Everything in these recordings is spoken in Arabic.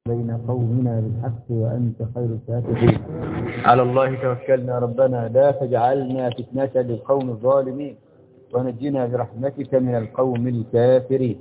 بين قومنا بالحق وأنت خير الفاتحين. على الله توكلنا ربنا لا تجعلنا فتنة للقوم الظالمين ونجنا برحمتك من القوم الكافرين.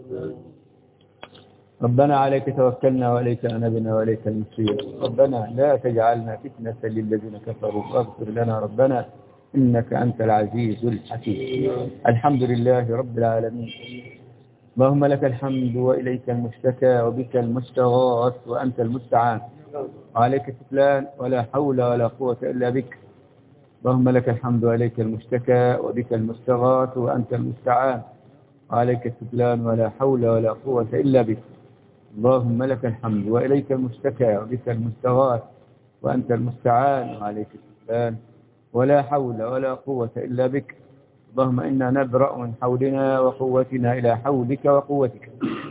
ربنا عليك توكلنا وإليك أنبنا وإليك المصير. ربنا لا تجعلنا فتنة للذين كفروا واغفر لنا ربنا إنك أنت العزيز الحكيم. الحمد لله رب العالمين. اللهم لك الحمد وإليك المشتكى وبك المستغاث وأنت المستعان وعليك التكلان ولا حول ولا قوة إلا بك. اللهم لك الحمد وإليك المشتكى وبك المستغاث وأنت المستعان وعليك التكلان ولا حول ولا قوة إلا بك. اللهم لك الحمد وإليك المشتكى وبك المستغاث وأنت المستعان وعليك التكلان ولا حول ولا قوة إلا بك. اللهم إنا نبرأ من حولنا وقوتنا إلى حولك وقوتك.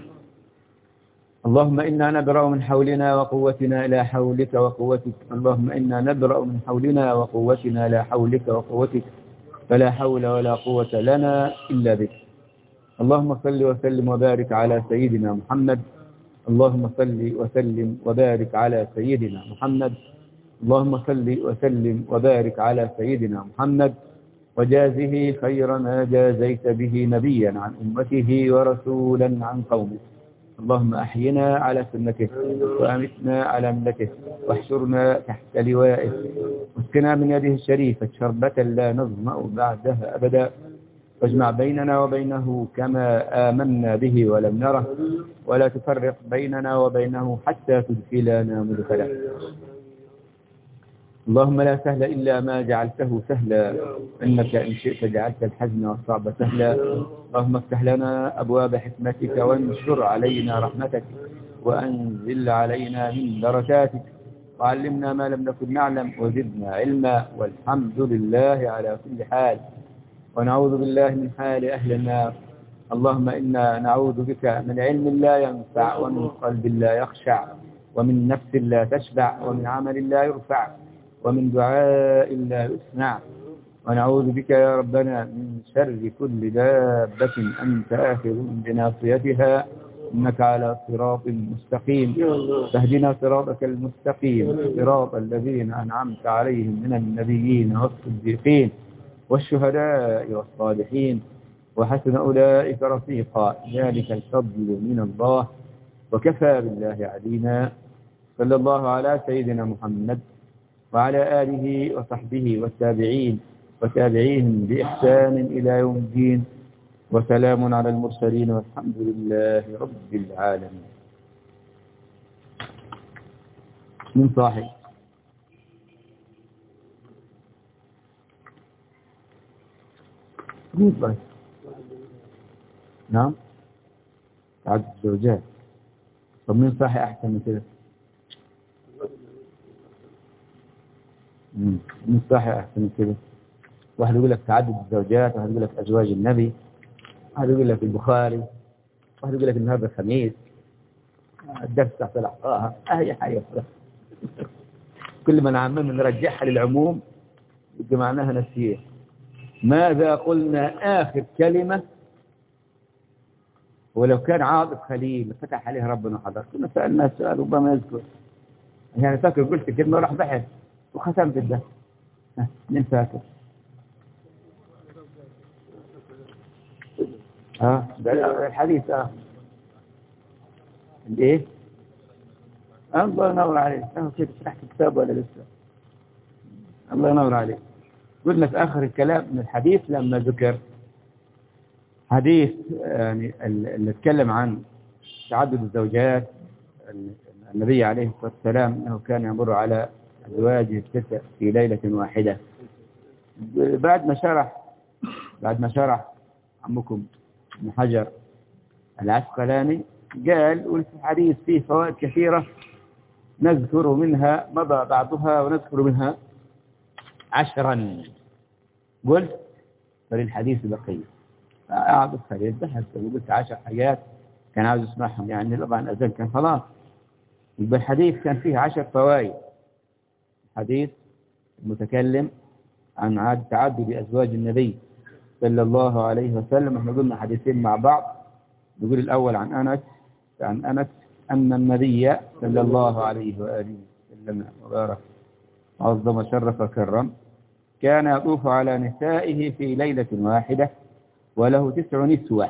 اللهم إنا نبرأ من حولنا وقوتنا إلى حولك وقوتك. اللهم إنا نبرأ من حولنا وقوتنا إلى حولك وقوتك فلا حول ولا قوة لنا إلا بك. اللهم صل وسلم وبارك على سيدنا محمد. اللهم صل وسلم وبارك على سيدنا محمد. اللهم صل وسلم وبارك على سيدنا محمد وجازه خير ما جازيت به نبيا عن أمته ورسولا عن قومه. اللهم أحينا على سنته وأمتنا على ملته واحشرنا تحت لوائه واسقنا من يده الشريفة شربة لا نظمأ بعدها أبدا واجمع بيننا وبينه كما آمنا به ولم نره ولا تفرق بيننا وبينه حتى تدخلنا مدخلا. اللهم لا سهل إلا ما جعلته سهلا إنك إن شئت جعلت الحزن والصعب سهلا. اللهم افتح لنا أبواب حكمتك وانشر علينا رحمتك وأنزل علينا من بركاتك وعلمنا ما لم نكن نعلم وزدنا علما والحمد لله على كل حال. ونعوذ بالله من حال أهل النار. اللهم إنا نعوذ بك من علم لا ينفع ومن قلب لا يخشع ومن نفس لا تشبع ومن عمل لا يرفع ومن دعاء لا يسمع. ونعوذ بك يا ربنا من شر كل دابة أنت آخذ بناصيتها إنك على صراط مستقيم. فاهدنا صراطك المستقيم صراط الذين أنعمت عليهم من النبيين والصديقين والشهداء والصالحين وحسن أولئك رفيقا ذلك الفضل من الله وكفى بالله علينا. صلى الله على سيدنا محمد وعلى آله وصحبه والتابعين وتابعيهم بإحسان إلى يوم الدين وسلام على المرسلين والحمد لله رب العالمين. من صاحب بس. نعم تعدد الزوجات. طب مين صاحي أحسن من كده؟ مين صاحي أحسن من كده؟ واحد يقول لك تعدد الزوجات، واحد يقول لك أزواج النبي، واحد يقول لك البخاري، واحد يقول لك النهارده الخميس الدرس تحت الأحقاها أي حاجة. كل ما نعمم نرجعها للعموم يبقى معناها نسيه. ماذا قلنا آخر كلمة؟ ولو كان عاطف خليل فتح عليه ربنا حضر كنا سألنا السؤال ربما يذكر. يعني فاكر قلت كلمة وراح بحث وختمت ده. مين فاكر؟ ده الحديث الايه؟ الله ينور عليك. كيف فتحت الكتاب ولا لسه؟ الله ينور عليك. قلنا في آخر الكلام من الحديث لما ذكر حديث يعني اللي اتكلم عن تعدد الزوجات. النبي عليه الصلاة والسلام أنه كان يمر على أزواجه الستة في ليلة واحدة. بعد ما شرح عمكم ابن حجر العسقلاني قال قلت الحديث فيه فوائد كثيرة نذكر منها مضى بعضها ونذكر منها 10. قلت فللحديث بقية أعرض خليل بحث وقلت 10 حاجات كان عاوز اسمعهم. يعني طبعا الأذان كان خلاص يبقى الحديث كان فيه 10 فوائد. حديث المتكلم عن تعدد أزواج النبي صلى الله عليه وسلم. احنا قلنا حديثين مع بعض. نقول الأول عن أنس أن النبي صلى الله عليه وآله وسلم وبارك عظم شرف وكرم كان يطوف على نسائه في ليلة واحدة وله 9 نسوة.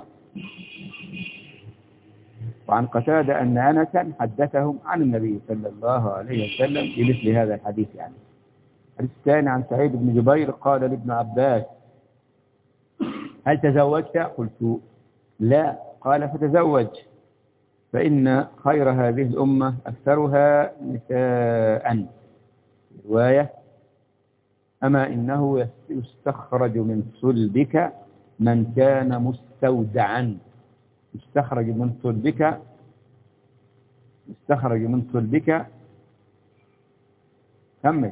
وعن قتادة أن أنسا حدثهم عن النبي صلى الله عليه وسلم بمثل هذا الحديث. يعني الحديث الثاني عن سعيد بن جبير قال لابن عباس هل تزوجت؟ قلت لا. قال فتزوج فإن خير هذه الأمة أكثرها نساء. رواية أما إنه يستخرج من صلبك من كان مستودعا. يستخرج من صلبك كمل.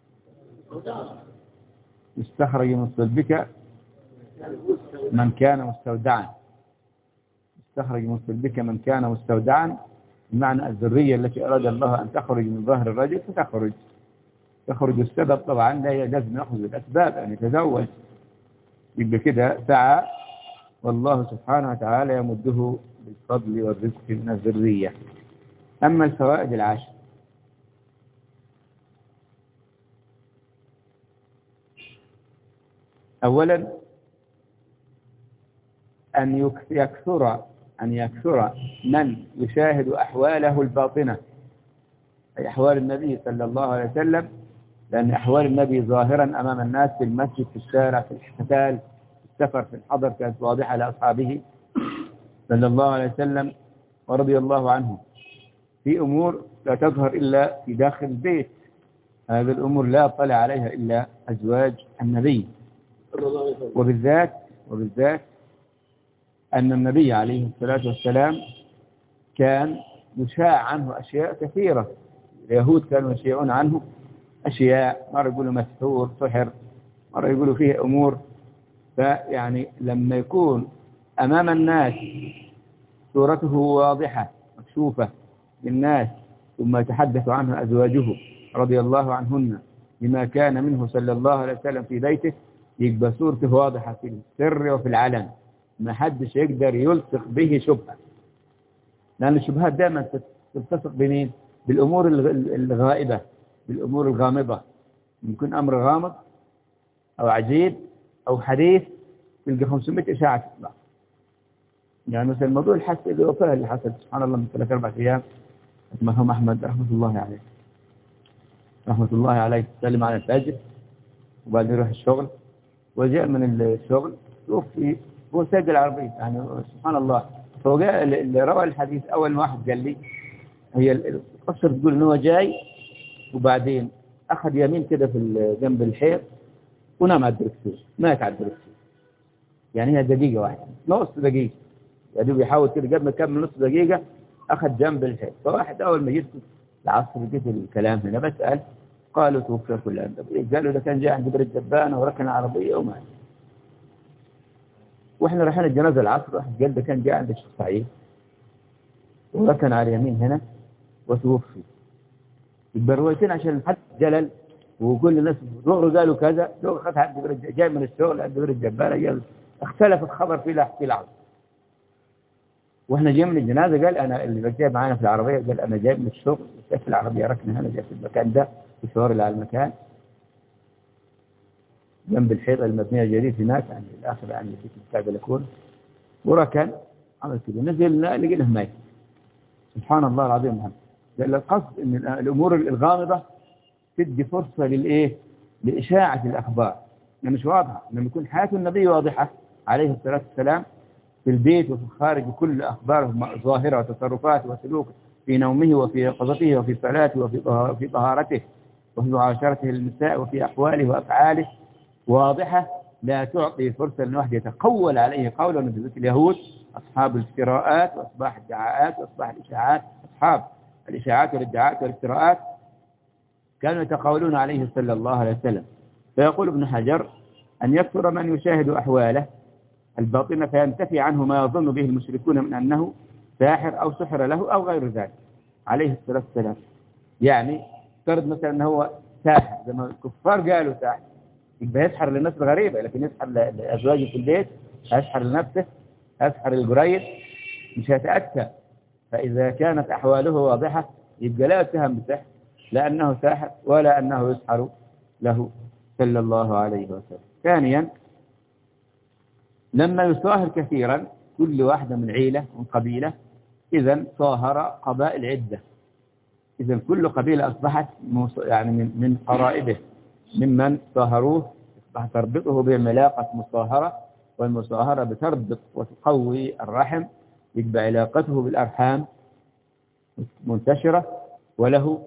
يستخرج من صلبك من كان مستودعا. يستخرج من صلبك من كان مستودعا بمعنى الذرية التي أراد الله أن تخرج من ظهر الرجل تخرج السبب طبعا لا لازم يأخذ الأسباب أن يتزوج. يبقى كده سعى والله سبحانه وتعالى يمده بالفضل والرزق من الذرية. أما الفوائد 10: أولا أن يكثر من يشاهد أحواله الباطنة أي أحوال النبي صلى الله عليه وسلم، لأن أحوال النبي ظاهرا أمام الناس في المسجد في الشارع في القتال في السفر في الحضر كانت واضحة لأصحابه صلى الله عليه وسلم ورضي الله عنه. في أمور لا تظهر إلا في داخل البيت، هذه الأمور لا يطلع عليها إلا أزواج النبي. وبالذات أن النبي عليه الصلاة والسلام كان يشاع عنه أشياء كثيرة. اليهود كانوا يشيعون عنه أشياء، مرة يقولوا مسحور سحر، مرة يقولوا فيه أمور. فيعني لما يكون أمام الناس صورته واضحة مكشوفة للناس ثم يتحدث عنه أزواجه رضي الله عنهن بما كان منه صلى الله عليه وسلم في بيته، يبقى صورته واضحة في السر وفي العلن، ما حدش يقدر يلصق به شبهة، لأن الشبهات دائما تلتصق بمين؟ بالأمور الغائبة، بالأمور الغامضة. يكون أمر غامض أو عجيب أو حديث تلقى 500 إشاعة تطلع. يعني مثلا موضوع الحس الوفاة اللي حصل سبحان الله من 3-4 أيام، المرحوم أحمد رحمة الله عليه سلم على الفجر وبعدين يروح الشغل، وجاء من الشغل توفي هو ساق العربية. يعني سبحان الله. فوجاء اللي روى الحديث أول واحد قال لي هي القصة تقول إن هو جاي وبعدين أخذ يمين كده في جنب الحيط ونام على الدركسيون، مات على الدركسيون. يعني هي دقيقة واحدة، نص دقيقة، يعني بيحاول كده قبل ما يكمل نص دقيقة أخذ جنب الحيط. فواحد أول ما جيت العصر لقيت الكلام هنا بسأل قالوا توفي فلان. قالوا ده كان جاي عند بدر الدبانة وركن العربية ومات. واحنا رايحين الجنازة العصر واحد قال ده كان جاي عند الشيخ سعيد وركن على اليمين هنا وتوفي. يبقى روايتين عشان حد جلل وكل الناس دغري قالوا كذا، دغري خد حد جاي من الشغل عند بدر الدبانة قال اختلف الخبر في لحظة. واحنا جاي من الجنازة قال انا اللي جاي معانا في العربية قال انا جاي من الشغل شايف العربية ركنة هنا جاي في المكان ده في شوار اللي على المكان جنب الحيطة المبنية جديد هناك عند الآخر عند بيت بتاع بلكون، وركن عمل كده نزلنا لقيناه ميت. سبحان الله العظيم. محمد لأن القصد ان الامور الغامضة تدي فرصة لإشاعة الأخبار. يعني مش واضحة لما يكون حياة النبي واضحة عليه الصلاة والسلام في البيت وفي الخارج كل أخباره ظاهرة وتصرفاته وسلوكه في نومه وفي يقظته وفي صلاته وفي طهارته وفي معاشرته للنساء وفي أحواله وأفعاله واضحة، لا تعطي فرصة أن واحد يتقول عليه قولا. مثل اليهود أصحاب الافتراءات وأصباح الدعاءات وأصباح الإشاعات، أصحاب الإشاعات والادعاءات والافتراءات كانوا يتقولون عليه صلى الله عليه وسلم. فيقول ابن حجر أن يكثر من يشاهد أحواله الباطنة فينتفي عنه ما يظن به المشركون من أنه ساحر أو سحر له أو غير ذلك عليه الصلاة والسلام. يعني فرض مثلا أنه هو ساحر زي ما الكفار قالوا ساحر، يبقى يسحر للناس الغريبة، لكن يسحر لأزواجه في البيت، يسحر لنفسه، يسحر للقريب، مش هيتأتى فإذا كانت أحواله واضحة يبقى لا يتهم بالسحر، لا أنه ساحر ولا أنه يسحر له صلى الله عليه وسلم. ثانيا، لما يصاهر كثيرا كل واحدة من عيلة من قبيلة، إذا صاهر قبائل عدة، إذا كل قبيلة أصبحت يعني من قرائبه ممن صاهروه، أصبحت تربطه بهم مصاهرة، والمصاهرة بتربط وتقوي الرحم، يبقى علاقته بالأرحام منتشرة، وله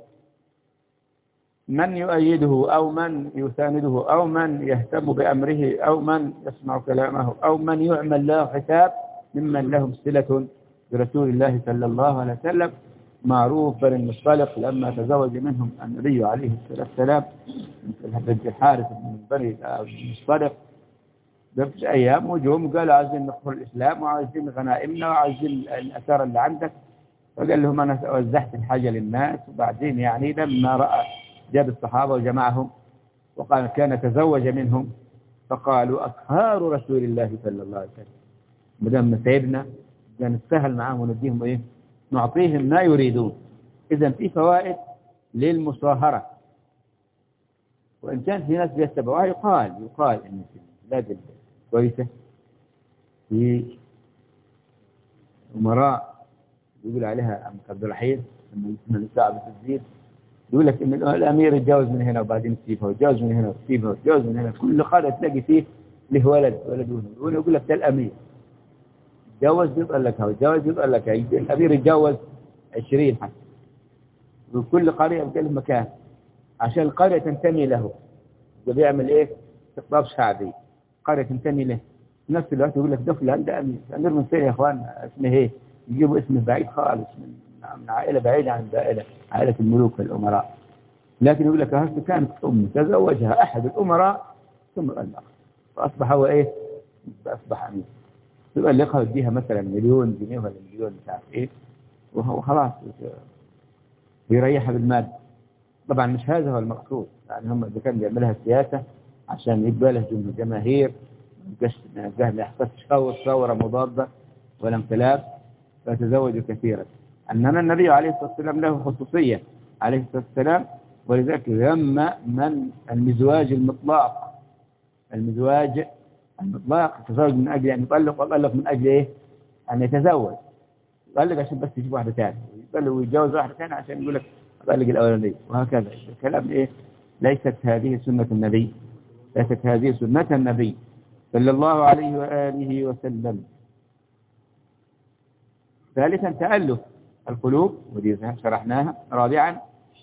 من يؤيده أو من يسانده أو من يهتم بأمره أو من يسمع كلامه أو من يعمل له حساب ممن لهم صلة برسول الله صلى الله عليه وسلم. معروف بني المصطلق لما تزوج منهم النبي عليه الصلاة والسلام بنت الحارث من بني المصطلق بفش أيام، وجوهم قالوا عايزين ندخل الإسلام وعايزين غنائمنا وعايزين الأثار اللي عندك، فقال لهم أنا وزعت الحاجة للناس. وبعدين يعني لما رأى جاب الصحابة وجمعهم وقال كان تزوج منهم، فقالوا أصهار رسول الله صلى الله عليه وسلم، مدام سيدنا كان نستاهل معاهم ونديهم إيه، نعطيهم ما يريدون. إذن في فوائد للمصاهرة، وإن كان في ناس بيتبعوها يقال إن في البلاد كويسة في أمراء يقول عليها أم عبد الرحيم لما يسمى الساعة بتزيد، يقول لك إن الأمير يتجوز من هنا وبعدين يسيبها، ويتجوز من هنا ويسيبها، ويتجوز من هنا، كل قرية تلاقي فيه له ولد يقول لك ده الأمير يتجوز يطلقها ويتجوز يطلقها، الأمير يتجوز 20 حتى، وكل قرية بتلك مكان عشان القرية تنتمي له. وبيعمل إيه؟ استقطاب شعبي، قرية تنتمي له. في نفس الوقت يقول لك ده فلان ده أمير، أمير من فين يا إخوان؟ اسمه إيه؟ يجيبوا اسمه بعيد خالص من عائلة بعيدة عن عائلة الملوك والأمراء. لكن يقول لك هذا كانت تزوجها أحد الأمراء ثم طلقها، فأصبح هو إيه؟ أصبح أمير. يطلقها ويديها مثلا 1,000,000 جنيه ولا 1,000,000 مش عارف إيه، وخلاص ويريحها بالمال. طبعا مش هذا هو المقصود، يعني هم إذا كان بيعملها سياسة عشان يبقى له جماهير، ما يحصلش ثورة مضادة ولا انقلاب، فيتزوج كثيرا. أنما النبي عليه الصلاة والسلام له خصوصية عليه الصلاة والسلام، ولذلك ذم من المزواج المطلق. المزواج المطلق يتزوج من أجل أن يطلق، ويطلق من أجل إيه؟ أن يتزوج. يطلق عشان بس يجيب واحدة ثانية، يطلق ويتجوز واحدة ثانية عشان يقول لك أطلق الأولانية، وهكذا. الكلام إيه؟ ليست هذه سنة النبي، ليست هذه سنة النبي صلى الله عليه وآله وسلم. ثالثا تألف القلوب، ودي شرحناها. رابعا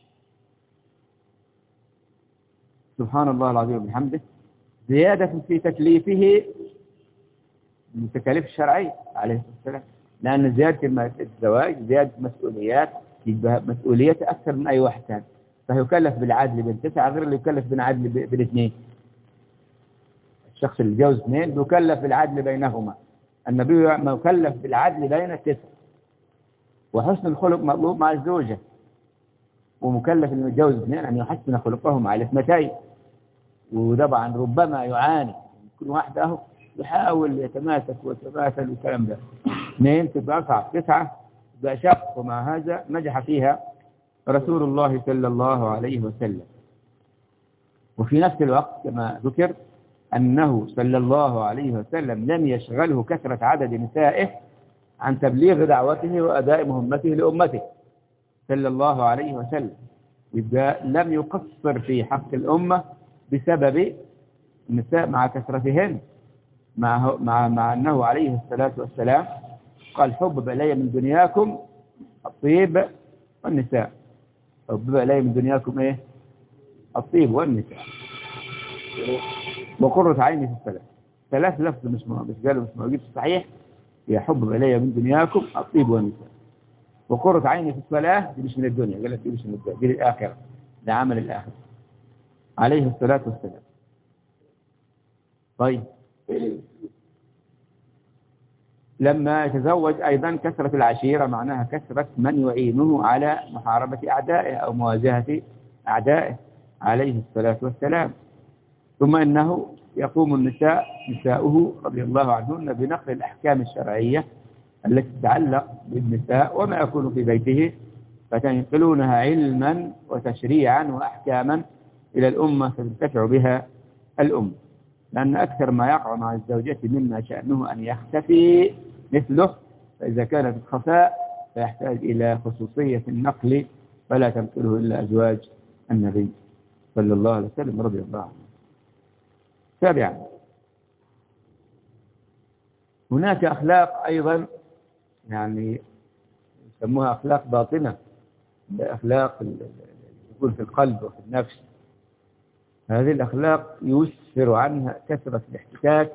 سبحان الله العظيم وبحمده، زيادة في تكليفه من التكاليف الشرعية عليه الصلاة والسلام، لأن زيادة الزواج زيادة مسؤوليات، يبقى مسؤوليته أكثر من أي واحد ثاني، فيكلف بالعدل بين 9 غير اللي يكلف بالعدل بالاثنين. الشخص اللي يتجوز 2 يكلف بالعدل بينهما، النبي مكلف بالعدل بين 9. وحسن الخلق مطلوب مع الزوجة، ومكلف اللي يتجوز 2 أن يحسن خلقهم على 2. وطبعا ربما يعاني كل واحد له يحاول يتماسك ويتماثل والكلام ده. 2 تبقى أصعب، 9 تبقى شق، ومع هذا نجح فيها رسول الله صلى الله عليه وسلم. وفي نفس الوقت كما ذكر أنه صلى الله عليه وسلم لم يشغله كثرة عدد نسائه عن تبليغ دعوته وأداء مهمته لأمته صلى الله عليه وسلم، يبقى لم يقصر في حق الأمة بسبب النساء مع كثرتهن، مع أنه عليه الصلاة والسلام قال حبب إلي من دنياكم الطيب والنساء. حبب إلي من دنياكم إيه؟ الطيب والنساء. وقرة عيني في الصلاة. 3 لفظ مش قالوا مش موجود في الصحيح، يحبب إلي من دنياكم الطيب والنساء. وقرة عيني في الصلاة دي مش من الدنيا، قال لك دي مش من الدنيا، دي للآخرة، ده عمل الآخرة عليه الصلاة والسلام. طيب لما يتزوج أيضا كثرة العشيرة، معناها كثرة من يعينه على محاربة أعدائه أو مواجهة أعدائه عليه الصلاة والسلام. ثم إنه يقوم نساؤه رضي الله عنهن بنقل الأحكام الشرعية التي تتعلق بالنساء وما يكون في بيته، فتنقلونها علما وتشريعا وأحكاما إلى الأمة فتنتفع بها الأمة. لأن أكثر ما يقع مع الزوجة مما شأنه أن يختفي مثله، فإذا كان في الخفاء فيحتاج إلى خصوصية النقل، فلا تنقله إلا أزواج النبي صلى الله عليه وسلم رضي الله عنه. سابعا، هناك أخلاق أيضا يعني يسموها أخلاق باطنة، أخلاق يكون في القلب وفي النفس. هذه الأخلاق يسفر عنها كثرة الاحتكاك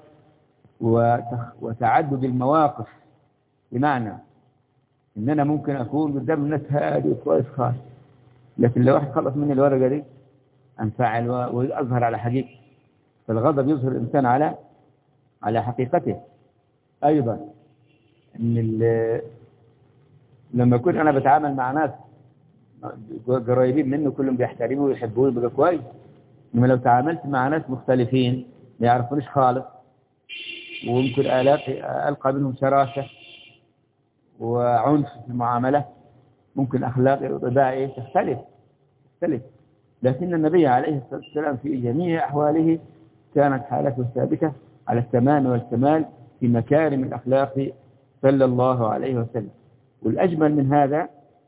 وتعدد المواقف. بمعنى إن أنا ممكن أكون قدام الناس هادي وكويس خالص، لكن لو واحد خلص مني الورقة دي أنفعل وأظهر على حقيقة. فالغضب يظهر الإنسان على حقيقته. أيضا إن لما أكون أنا بتعامل مع ناس قريبين منه كلهم بيحترموه ويحبوه يبقى كويس، إنما لو تعاملت مع ناس مختلفين ما يعرفونيش خالص وممكن ألقى منهم شراسة وعنف في المعاملة، ممكن أخلاقي وطباعي تختلف. لكن النبي عليه الصلاة والسلام في جميع أحواله كانت حالته ثابتة على التمام والكمال في مكارم الأخلاق صلى الله عليه وسلم. والأجمل من هذا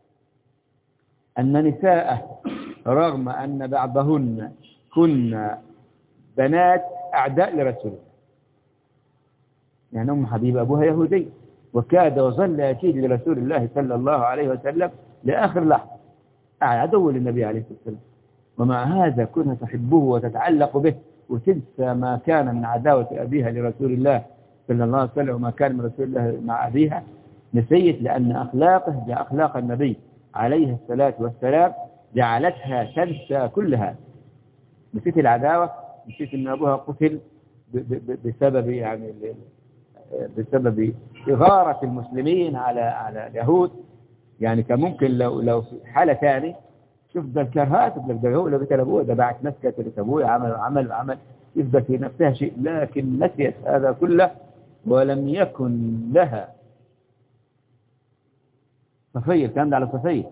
أن نساءه رغم أن بعضهن كن بنات أعداء لرسوله، يعني أم حبيبة أبوها يهودي وكاد وظل يكيد لرسول الله صلى الله عليه وسلم لآخر لحظة، عدو للنبي عليه الصلاة والسلام، ومع هذا كنت تحبه وتتعلق به وتنسى ما كان من عداوة أبيها لرسول الله صلى الله عليه وسلم وما كان من رسول الله مع أبيها. نسيت لأن أخلاقه أخلاق النبي عليه الصلاة والسلام جعلتها تنسى كل هذا. نسيت العداوة، نسيت أن أبوها قتل بسبب إغارة المسلمين على اليهود. يعني كان ممكن لو في حالة ثانية شوف ده الكرهات ده هو اللي قتل أبوه، ده بعت ناس قتلت أبوه، عمل يفضل في نفسها شيء، لكن نسيت هذا كله ولم يكن لها صفية. الكلام ده على صفية،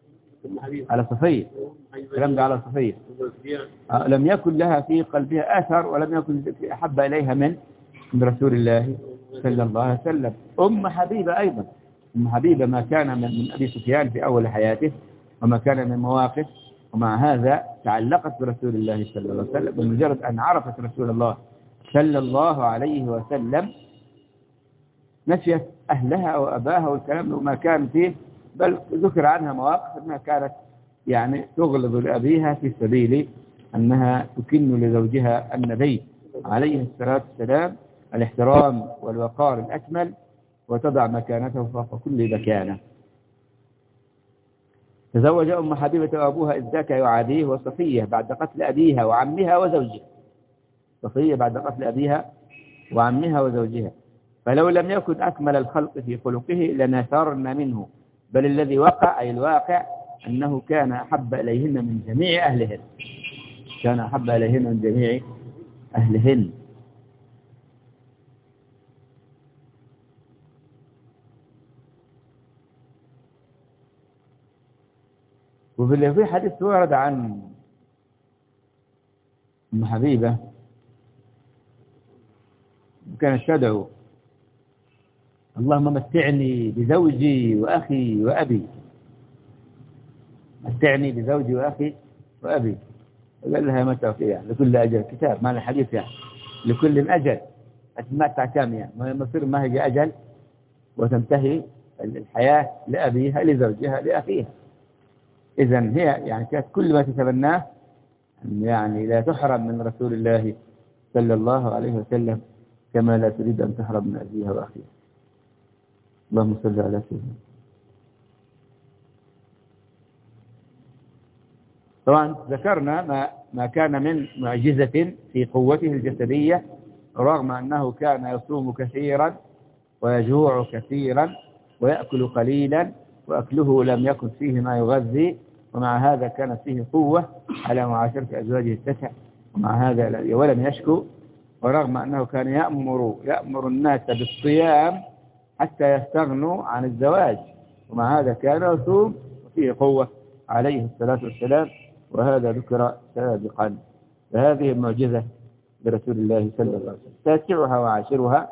الكلام ده على صفية. لم يكن لها في قلبها أثر ولم يكن أحب إليها من رسول الله صلى الله عليه وسلم. أم حبيبة أيضا، أم حبيبة ما كان من أبي سفيان في أول حياته وما كان من مواقف، ومع هذا تعلقت برسول الله صلى الله عليه وسلم. بمجرد أن عرفت رسول الله صلى الله عليه وسلم نسيت أهلها وأباها والكلام وما كان فيه، بل ذكر عنها مواقف أنها كانت يعني تغلظ لأبيها في سبيل أنها تكن لزوجها النبي عليه الصلاة والسلام الاحترام والوقار الأكمل وتضع مكانته فوق كل مكانه. تزوج أم حبيبة وأبوها إذ ذاك يعاديه وصفية بعد قتل أبيها وعمها وزوجها. صفية بعد قتل أبيها وعمها وزوجها، فلو لم يكن أكمل الخلق في خلقه لنثرن منه، بل الذي وقع أي الواقع أنه كان أحب إليهن من جميع أهلهن، كان أحب إليهن من جميع أهلهن. وفي حديث ورد عن أم حبيبة كانت تدعو اللهم متعني بزوجي وأخي وأبي، متعني بزوجي وأخي وأبي. قال لها متى فيها لكل أجل كتاب، ما الحديث يعني لكل أجل أتمتع كام يعني ما يصير ما هي أجل وتنتهي الحياة لأبيها لزوجها لأخيها. إذن هي يعني كانت كل ما تتمناه يعني لا تحرم من رسول الله صلى الله عليه وسلم كما لا تريد أن تحرم من أبيها وأخيها. اللهم صل على سيدنا. طبعا ذكرنا ما كان من معجزة في قوته الجسدية، رغم أنه كان يصوم كثيرا ويجوع كثيرا ويأكل قليلا، وأكله لم يكن فيه ما يغذي، ومع هذا كانت فيه قوة على معاشرة أزواجه التسع، ومع هذا ولم يشكو، ورغم أنه كان يأمر الناس بالصيام حتى يستغنوا عن الزواج، ومع هذا كان يصوم وفيه قوة عليه الصلاة والسلام، وهذا ذكر سابقا. فهذه المعجزة برسول الله صلى الله عليه وسلم. تاسعها وعاشرها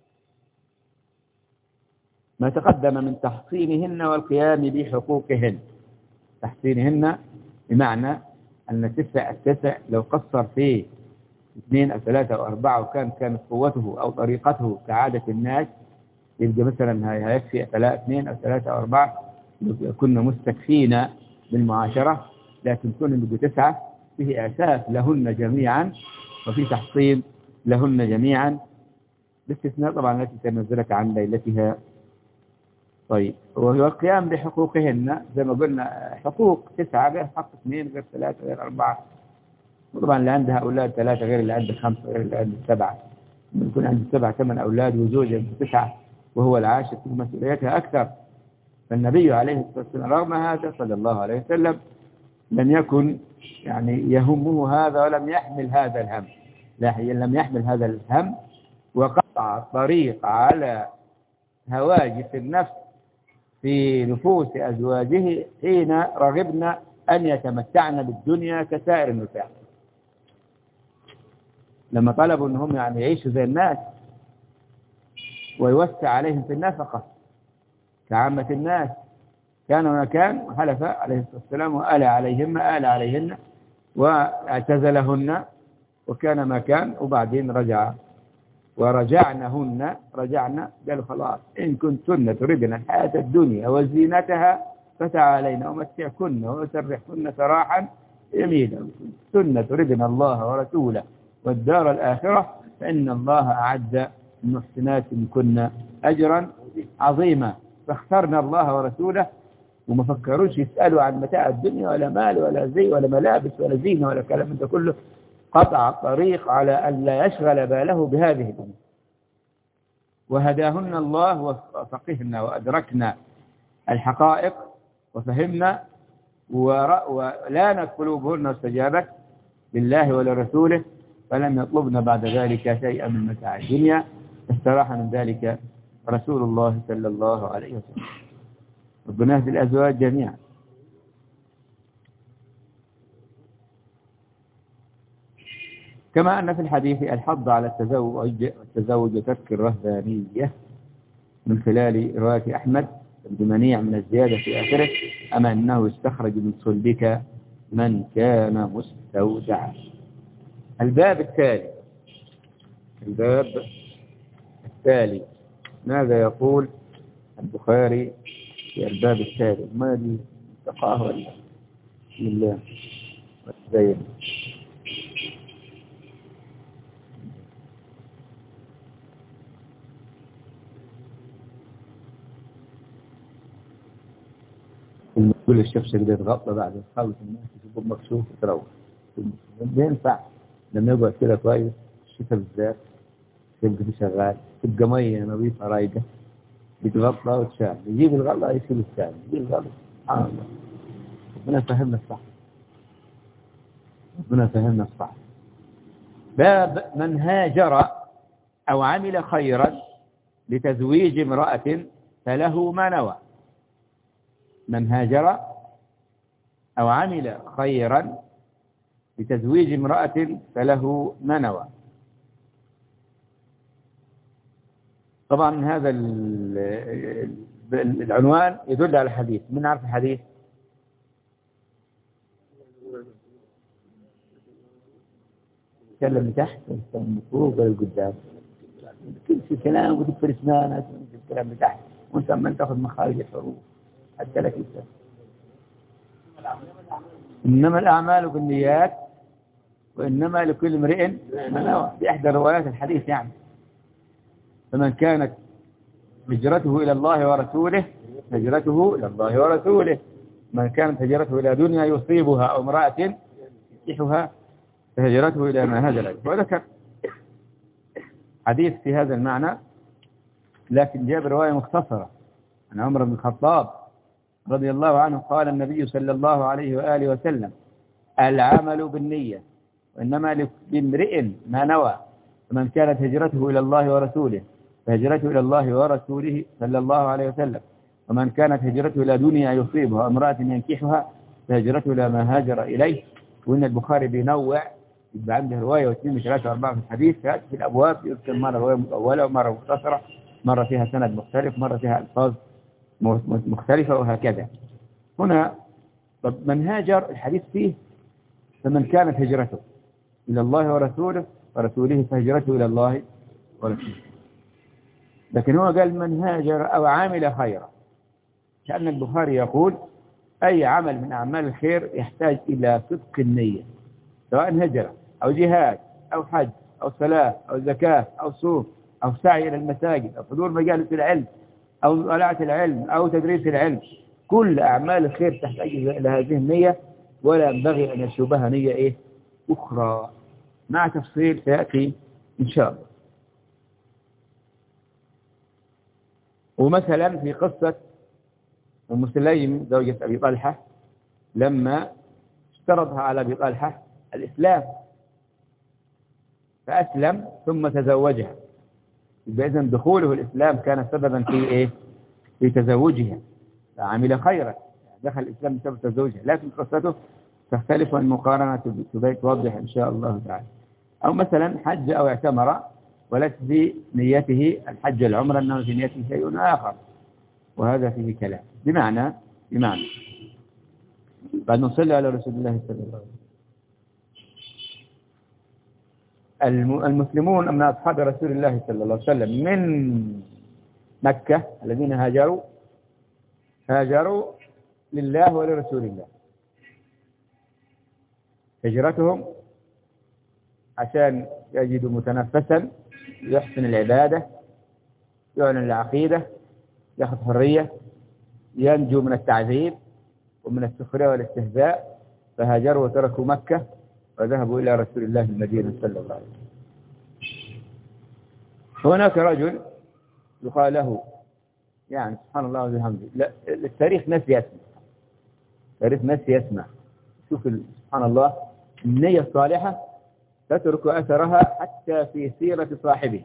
ما تقدم من تحصينهن والقيام بحقوقهن. تحصينهن بمعنى أن التسع لو قصر فيه 2 أو 3 أو 4 كانت قوته أو طريقته كعادة الناس، يبقى مثلا هيكفي 2 أو 3 أو 4 كنا مستكفين بالمعاشرة، لكن كنا 9 فيه إعساف لهن جميعا وفي تحصين لهن جميعا، باستثناء طبعا التي تنزلت عن ليلتها. طيب، وهو القيام بحقوقهن زي ما قلنا، حقوق 9 غير حق 2 غير 3 غير 4. وطبعا اللي عندها أولاد 3 غير اللي عنده 5 غير اللي عنده 7. يكون عنده 7 8 أولاد وزوجة 9، وهو العاشر، مسؤوليتها أكثر. فالنبي عليه الصلاة والسلام رغم هذا صلى الله عليه وسلم لم يكن يعني يهمه هذا ولم يحمل هذا الهم، لم يحمل هذا الهم، وقطع الطريق على هواجس النفس في نفوس أزواجه حين رغبنا أن يتمتعن بالدنيا كسائر النساء. لما طلبوا أنهم يعني يعيشوا زي الناس ويوسع عليهم في النفقة كعامة الناس، كان ما كان، وحلف عليه الصلاة والسلام وآل عليهن واعتزلهن، وكان ما كان. وبعدين رجعنا قالوا خلاص إن كنتن تردن الحياة الدنيا وزينتها فتعالينا أمتعكن وأسرحكن سراحا جميلا، كنتن تردن الله ورسوله والدار الآخرة فإن الله أعد المحسنات منكن أجرا عظيما. فاخترنا الله ورسوله وما فكروش يسألوا عن متاع الدنيا ولا مال ولا زي ولا ملابس ولا زينة ولا كلام من ده كله. قطع الطريق على أن لا يشغل باله بهذه الأمور، وهداهن الله وفقهنا وأدركنا الحقائق وفهمنا، ولانت قلوبهن واستجابت لله ولرسوله، فلم يطلبن بعد ذلك شيئا من متاع الدنيا، استراح من ذلك رسول الله صلى الله عليه وسلم. ربنا يهدي الأزواج جميعا. كما أن في الحديث الحض على التزوج وترك الرهبانية من خلال رواية أحمد بمنيع من الزيادة في آخره، أما أنه استخرج من صلبك من كان مستودعا. الباب التالي ماذا يقول البخاري في الباب التالي؟ ما دي تقاه ولا بسم الله والزين. كل الشفشة كده يتغطى بعد تخلص الناس يشوفوك مكشوف وتروح. بينفع لما يقعد كده كويس الشتاء بالذات، تبقى فيه شغال، تبقى مية نظيفة رايقة، يتغطى وتشال، يجيب الغلة يشيل الثاني، يجيب الغلة. سبحان الله. ربنا فهمنا الصح. باب من هاجر أو عمل خيرا لتزويج امرأة فله ما نوى. من هاجر أو عمل خيرا لتزويج امرأة فله ما نوى. طبعا هذا العنوان يدل على الحديث. من عارف الحديث؟ تكلم تحت وتكلم فوق ولا قدام، كل شيء كلام وتكفر اسنانك الكلام تحت، وانت ما تاخذ مخارج الحروف حتى لك انت. انما الاعمال بالنيات وانما لكل امرئ ما نوى، بإحدى روايات الحديث يعني. فمن كانت هجرته إلى الله ورسوله هجرته إلى الله ورسوله، من كانت هجرته إلى دنيا يصيبها أو امرأة ينكحها فهجرته إلى ما هاجر إليه. وذكر حديث في هذا المعنى، لكن جاب رواية مختصرة عن عمر بن الخطاب رضي الله عنه قال النبي صلى الله عليه وآله وسلم: العمل بالنية وإنما لامرئ ما نوى، فمن كانت هجرته إلى الله ورسوله فهجرته إلى الله ورسوله صلى الله عليه وسلم. ومن كانت هجرته إلى دنيا يصيبها امرأة ينكحها فهجرته إلى ما هاجر إليه. وإن البخاري بينوع، يبقى عنده رواية واثنين وثلاثة وأربعة في الحديث. في الأبواب يذكر مرة رواية مطولة ومرة مختصرة، مرة فيها سند مختلف، مرة فيها ألفاظ مختلفة، وهكذا. هنا طب من هاجر الحديث فيه فمن كانت هجرته إلى الله ورسوله فهجرته إلى الله ورسوله. لكن هو قال من هاجر أو عامل خيرا، كأن البخاري يقول أي عمل من أعمال الخير يحتاج إلى صدق النية، سواء هجرة أو جهاد أو حج أو صلاة أو زكاة أو صوم أو سعي إلى المساجد أو حضور مجالس العلم أو مطالعة العلم أو تدريس العلم. كل أعمال الخير تحتاج إلى هذه النية، ولا ينبغي أن يشوبها نية أخرى، مع تفصيل سيأتي إن شاء الله. ومثلا في قصة أم سليم زوجة أبي طلحة لما اشترطها على أبي طلحة الإسلام فأسلم ثم تزوجها، إذن دخوله الإسلام كان سببا في في تزوجها، فعمل خيرا، دخل الإسلام بسبب تزوجها. لكن قصته تختلف عن مقارنة توضح إن شاء الله تعالى. أو مثلا حج أو اعتمر وليس في نيته الحج العمرة، أنه في نيته شيء آخر، وهذا فيه كلام. بمعنى بعد نصلي على رسول الله صلى الله عليه وسلم. المسلمون من أصحاب رسول الله صلى الله عليه وسلم من مكة الذين هاجروا لله ولرسول الله. هجرتهم عشان يجدوا متنفسا، يحسن العبادة، يعلن العقيدة، يأخذ حرية، ينجو من التعذيب ومن السخرية والاستهزاء، فهاجروا وتركوا مكة وذهبوا إلى رسول الله المدينة صلى الله عليه وسلم. هناك رجل يقال له يعني سبحان الله وبحمده، لا التاريخ نسي اسمه، شوف سبحان الله، النية الصالحة تترك أثرها حتى في سيرة صاحبه.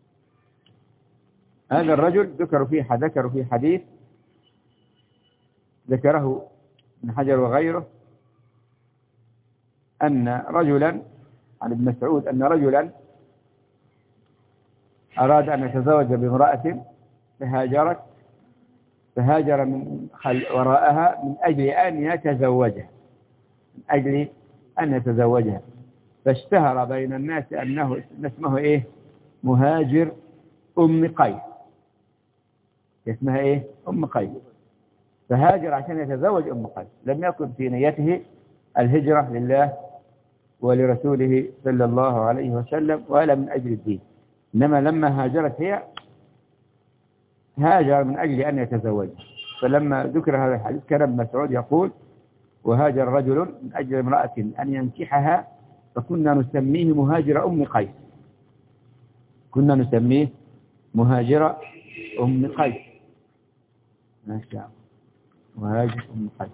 هذا الرجل ذكروا في حديث ذكره ابن حجر وغيره، أن رجلا عن ابن مسعود أن رجلا أراد أن يتزوج بامرأة فهاجر من وراءها من أجل أن يتزوجها، فاشتهر بين الناس أنه اسمه مهاجر أم قيس، اسمها أم قيس، فهاجر عشان يتزوج أم قيس. لم يكن في نيته الهجرة لله ولرسوله صلى الله عليه وسلم ولا من أجل الدين، إنما لما هاجرت هي هاجر من أجل أن يتزوجها. فلما ذكر هذا الحديث كان ابن مسعود يقول وهاجر رجل من أجل امرأة أن ينكحها فكنا نسميه مهاجر أم قيس، كنا نسميه مهاجر أم قيس، ما شاء الله، مهاجر أم قيس.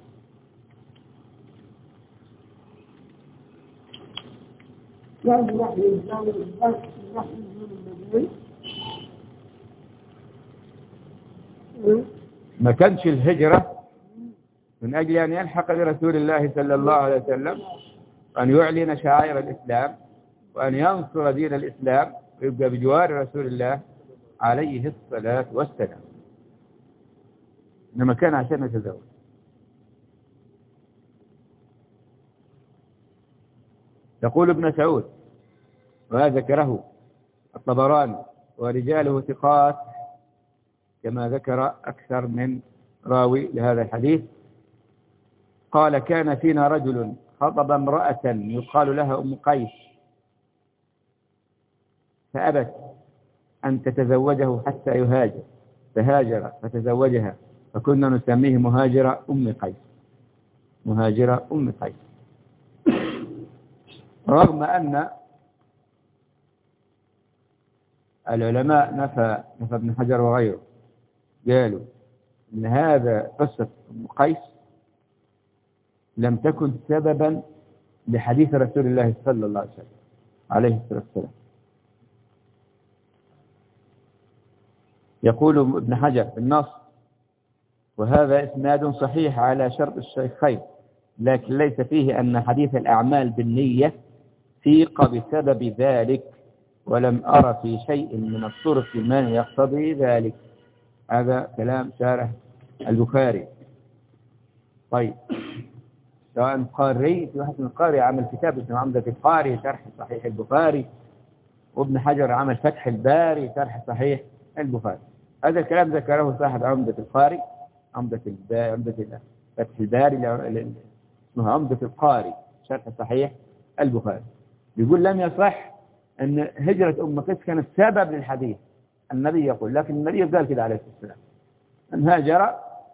ما كانش الهجرة من أجل أن يلحق برسول الله صلى الله عليه وسلم، وأن يعلن شعائر الإسلام، وأن ينصر دين الإسلام ويبقى بجوار رسول الله عليه الصلاة والسلام، إنما كان عشان يتزوج. يقول ابن مسعود وهذا ذكره الطبراني ورجاله ثقات كما ذكر أكثر من راوي لهذا الحديث، قال كان فينا رجل خطب امرأة يقال لها أم قيس فأبت أن تتزوجه حتى يهاجر، فهاجر فتزوجها، فكنا نسميه مهاجر أم قيس، مهاجر أم قيس. رغم أن العلماء نفى ابن حجر وغيره قالوا إن هذا قصة أم قيس لم تكن سببا لحديث رسول الله صلى الله عليه وسلم عليه الصلاة والسلام، يقول ابن حجر في النص: وهذا إسناد صحيح على شرط الشيخين، لكن ليس فيه أن حديث الأعمال بالنية سيق بسبب ذلك، ولم أرى في شيء من الطرق من يقتضي ذلك. هذا كلام شارح البخاري. طيب، سواء القاري، في واحد من القاري عمل كتاب اسمه عمدة القاري شرح صحيح البخاري، وابن حجر عمل فتح الباري شرح صحيح البخاري. هذا الكلام ذكره صاحب عمدة القاري، فتح الباري اسمه عمدة القاري شرح صحيح البخاري. يقول لم يصح أن هجرة أم قيس كانت سبب للحديث. النبي يقول، لكن النبي قال كده عليه الصلاة والسلام: من هاجر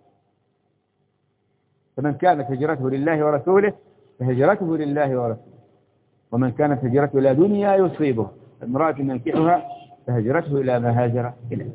فمن كانت هجرته لله ورسوله فهجرته لله ورسوله، ومن كانت هجرته إلى دنيا يصيبه امرأة ينكحها فهجرته إلى ما هاجر إليه.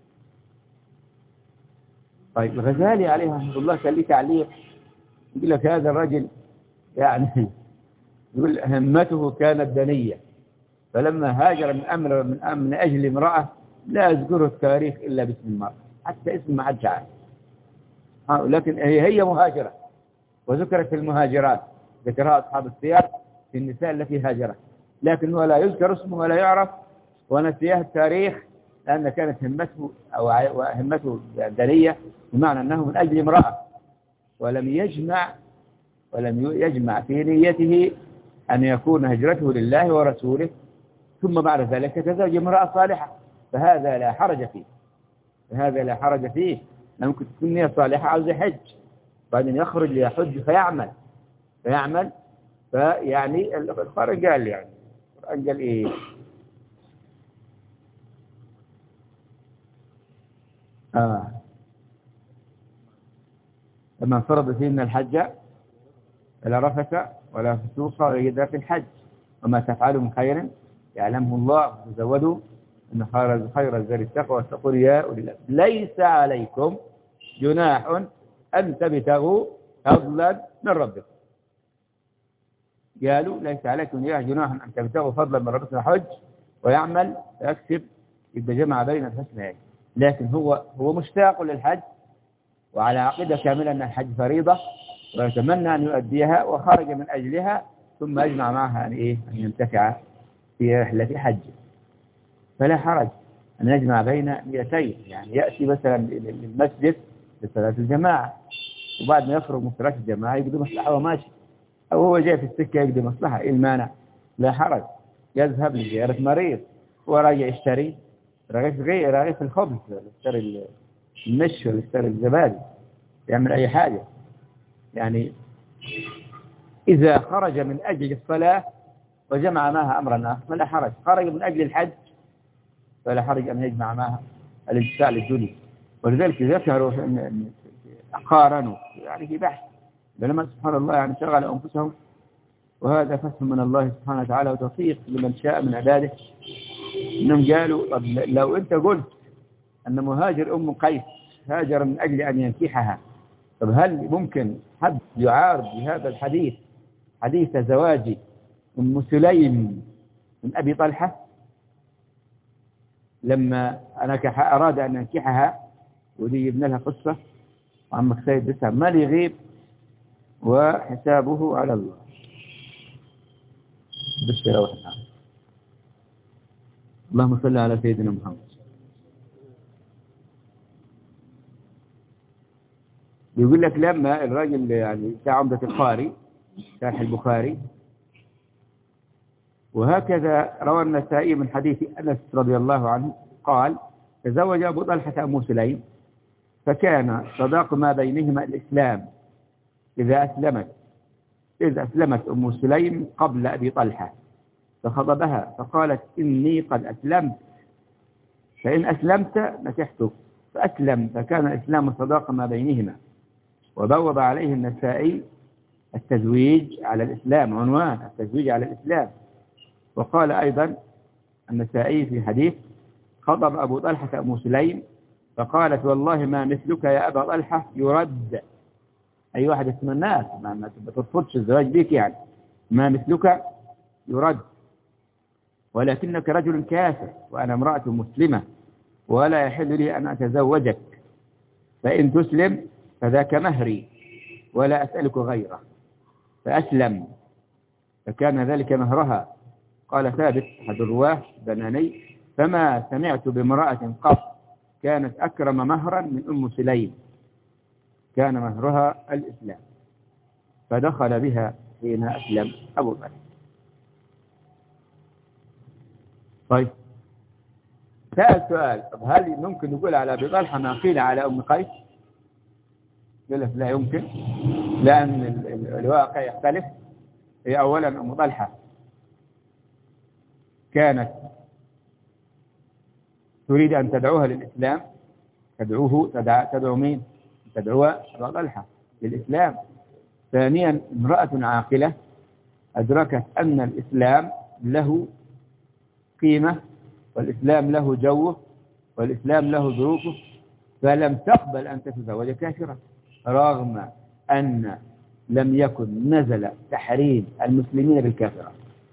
طيب، الغزالي عليه رحمه الله كان ليه تعليق، يقول لك هذا الرجل يعني يقول همته كانت دنية، فلما هاجر من أجل امرأة لا يذكره التاريخ إلا باسم المرأة، حتى اسم ما عادش عارف. لكن هي مهاجرة، وذكرت في المهاجرات، ذكرها أصحاب السير في النساء التي هاجرت، لكن هو لا يذكر اسمه ولا يعرف، ونسيه التاريخ، لأن كانت همته دنية، بمعنى أنه من أجل امرأة، ولم يجمع في نيته أن يكون هجرته لله ورسوله، ثم بعد ذلك تزوج امرأة صالحة، فهذا لا حرج فيه. ممكن تكون نية صالحة عاوز يحج، بعدين يخرج ليحج فيعمل فيعني القرآن قال إيه؟ لما فرض فيهن الحج فلا رفث ولا فسوق ولا في الحج، وما تفعلوا من خير يعلمه الله، تزودوا إن خير الزاد التقوى، واتقوا يا أولي الألباب. ليس عليكم جناح أن تبتغوا فضلا من ربكم. قالوا ليس عليكم جناح أن تبتغوا فضلا من ربكم، حج ويعمل ويكسب، يبقى جمع بين الحسنين. لكن هو مشتاق للحج، وعلى عقيدة كاملة أن الحج فريضة، ويتمنى أن يؤديها، وخرج من أجلها، ثم أجمع معها أن ينتفع في رحلة حج. فلا حرج أن يجمع بين نيتين، يعني يأتي مثلا للمسجد لصلاة الجماعة، وبعد ما يخرج من صلاة الجماعة يقضي مصلحة وماشي، أو هو جاي في السكة يقضي مصلحة، إيه المانع؟ لا حرج. يذهب لزيارة مريض وراجع يشتري رغيف الخبز، يشتري المش ولا يشتري الزبادي، يعمل أي حاجة. يعني إذا خرج من أجل الصلاة وجمع معها أمر الناس فلا حرج. خرج من أجل الحج فلا حرج أن يجمع معها الانتفاع للدنيا. ولذلك ذكروا أن قارنوا يعني في بحث، بينما سبحان الله يعني شغل أنفسهم، وهذا فهم من الله سبحانه وتعالى وتوفيق لمن شاء من عباده. إنهم قالوا طب لو أنت قلت أن مهاجر أم قيس هاجر من أجل أن ينكحها، طب هل ممكن حد يعارض بهذا الحديث حديث زواج أم سليم من أبي طلحة لما أراد أن ينكحها، ودي ابن لها قصة، وعمك سيد بسها ما يغيب وحسابه على الله. بشر وحساب. اللهم صل على سيدنا محمد. يقول لك لما الراجل يعني بتاع عمدة القاري شرح البخاري، وهكذا روى النسائي من حديث أنس رضي الله عنه قال: تزوج أبو طلحة أم سليم، فكان صداق ما بينهما الإسلام. إذا أسلمت أم سليم قبل أبي طلحة فخطبها فقالت: إني قد أسلمت، فإن أسلمت نكحتك، فأسلم، فكان الإسلام صداق ما بينهما. وبوب عليه النسائي التزويج على الإسلام، عنوان التزويج على الإسلام. وقال أيضا النسائي في حديث: خطب أبو طلحة أم سليم فقالت: والله ما مثلك يا أبا طلحة يرد. أي واحد يتمناه، ما ترفضش الزواج بك، يعني ما مثلك يرد، ولكنك رجل كافر وأنا امرأة مسلمة، ولا يحل لي أن أتزوجك، فإن تسلم فذاك مهري ولا أسألك غيره. فأسلم فكان ذلك مهرها. قال ثابت أحد الرواه بناني: فما سمعت بامرأة قط كانت أكرم مهرا من أم سليم، كان مهرها الإسلام، فدخل بها حين أسلم أبو بكر. طيب، سؤال: طب هل ممكن نقول على أبي طلحة ما قيل على أم قيس؟ قال لا يمكن، لأن الواقع يختلف. هي أولا أم طلحة كانت تريد أن تدعوها للإسلام، تدعو مين؟ تدعوها أبا طلحة للإسلام. ثانيا امرأة عاقلة أدركت أن الإسلام له قيمة، والإسلام له جوه، والإسلام له ظروفه، فلم تقبل أن تتزوج كافرا، رغم أن لم يكن نزل تحريم المسلمين بالكافرة،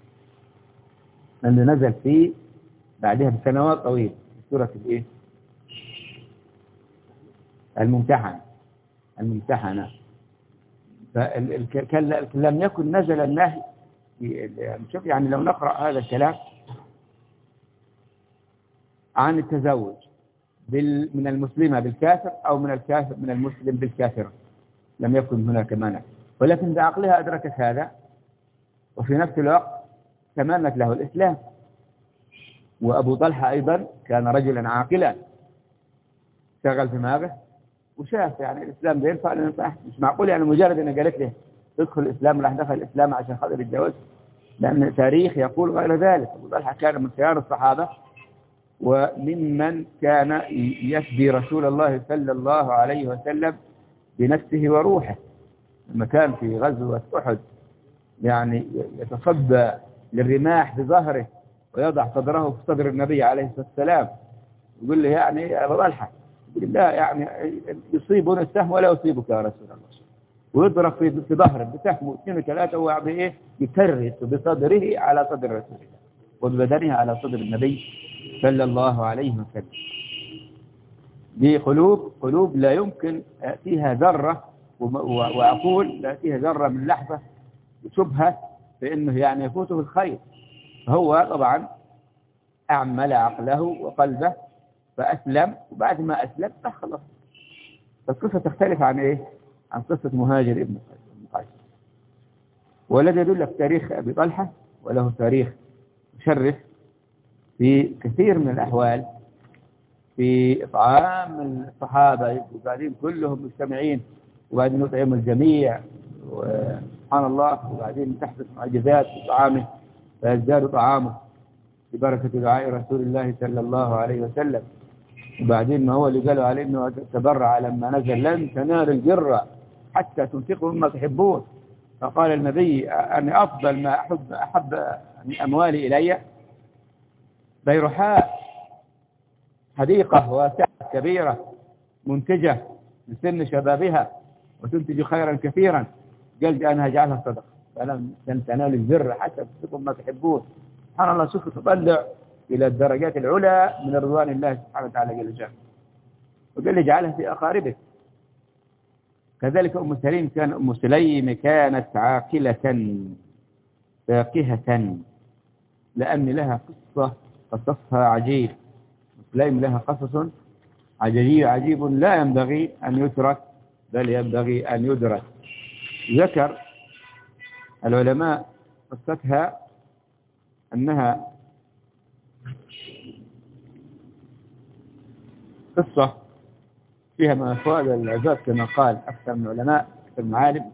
لأنه نزل فيه بعدها بسنوات طويلة سورة الإيه؟ الممتحنة. لم يكن نزل النهي. شوف يعني لو نقرأ هذا الكلام عن التزوج من المسلمة بالكافر أو من المسلم بالكافر، لم يكن هناك مانع، ولكن بعقلها أدركت هذا، وفي نفس الوقت تمنت له الإسلام. وأبو طلحة أيضا كان رجلا عاقلا، شغل في دماغه وشاف يعني الإسلام ده ينفع ولا ينفع. مش معقول يعني مجرد أن قالت له تدخل الإسلام راح دخل الإسلام عشان خاطر الجواز، لأن التاريخ يقول غير ذلك. أبو طلحة كان من خيار الصحابة، وممن كان يفدي رسول الله صلى الله عليه وسلم بنفسه وروحه، لما كان في غزوة أحد يعني يتصدى للرماح بظهره ويضع صدره في صدر النبي عليه الصلاة والسلام، يقول له يعني يا أبا طلحة، يقول لا يعني يصيبون السهم ولا يصيبك يا رسول الله، ويضرب في ظهره بسهم اثنين وثلاثة، وهو ايه يكرس بصدره على صدر رسول الله وببدنه على صدر النبي صلى الله عليه وسلم. دي قلوب لا يمكن فيها ذرة، وأقول لا فيها ذرة من لحظة شبهة بأنه يعني يفوته الخير. هو طبعا أعمل عقله وقلبه فأسلم، وبعد ما أسلم خلاص. القصة تختلف عن إيه؟ عن قصة مهاجر ابن قيس. والذي يدل في تاريخ أبي طلحة وله تاريخ مشرف في كثير من الأحوال، في إطعام الصحابة، وبعدين كلهم مجتمعين وبعدين يطعم الجميع وسبحان الله، وبعدين تحدث معجزات في طعامه فيزداد طعامه ببركة دعاء رسول الله صلى الله عليه وسلم. وبعدين ما هو اللي قالوا عليه انه تبرع لما نزل: لن تنالوا البر حتى تنفقوا مما تحبون. فقال النبي: أن أفضل ما أحب من أموالي إلي بيرحاء، حديقة واسعة كبيرة منتجة لسن شبابها وتنتج خيرا كثيرا، قال أنا هجعلها صدقة. فلن تنالوا البر حتى تنفقوا مما تحبون. سبحان الله، شوف تطلع إلى الدرجات العلى من رضوان الله سبحانه وتعالى جل جلاله. وقال لي اجعلها في أقاربك. كذلك أم سليم كانت عاقلة فاقهة، لأن لها قصصها عجيب. سليم لها قصص عجيب لا ينبغي أن يترك، بل ينبغي أن يدرك. ذكر العلماء قصتها أنها قصة فيها من أفواد العزاز كما قال أكثر من علماء، أكثر من عالم.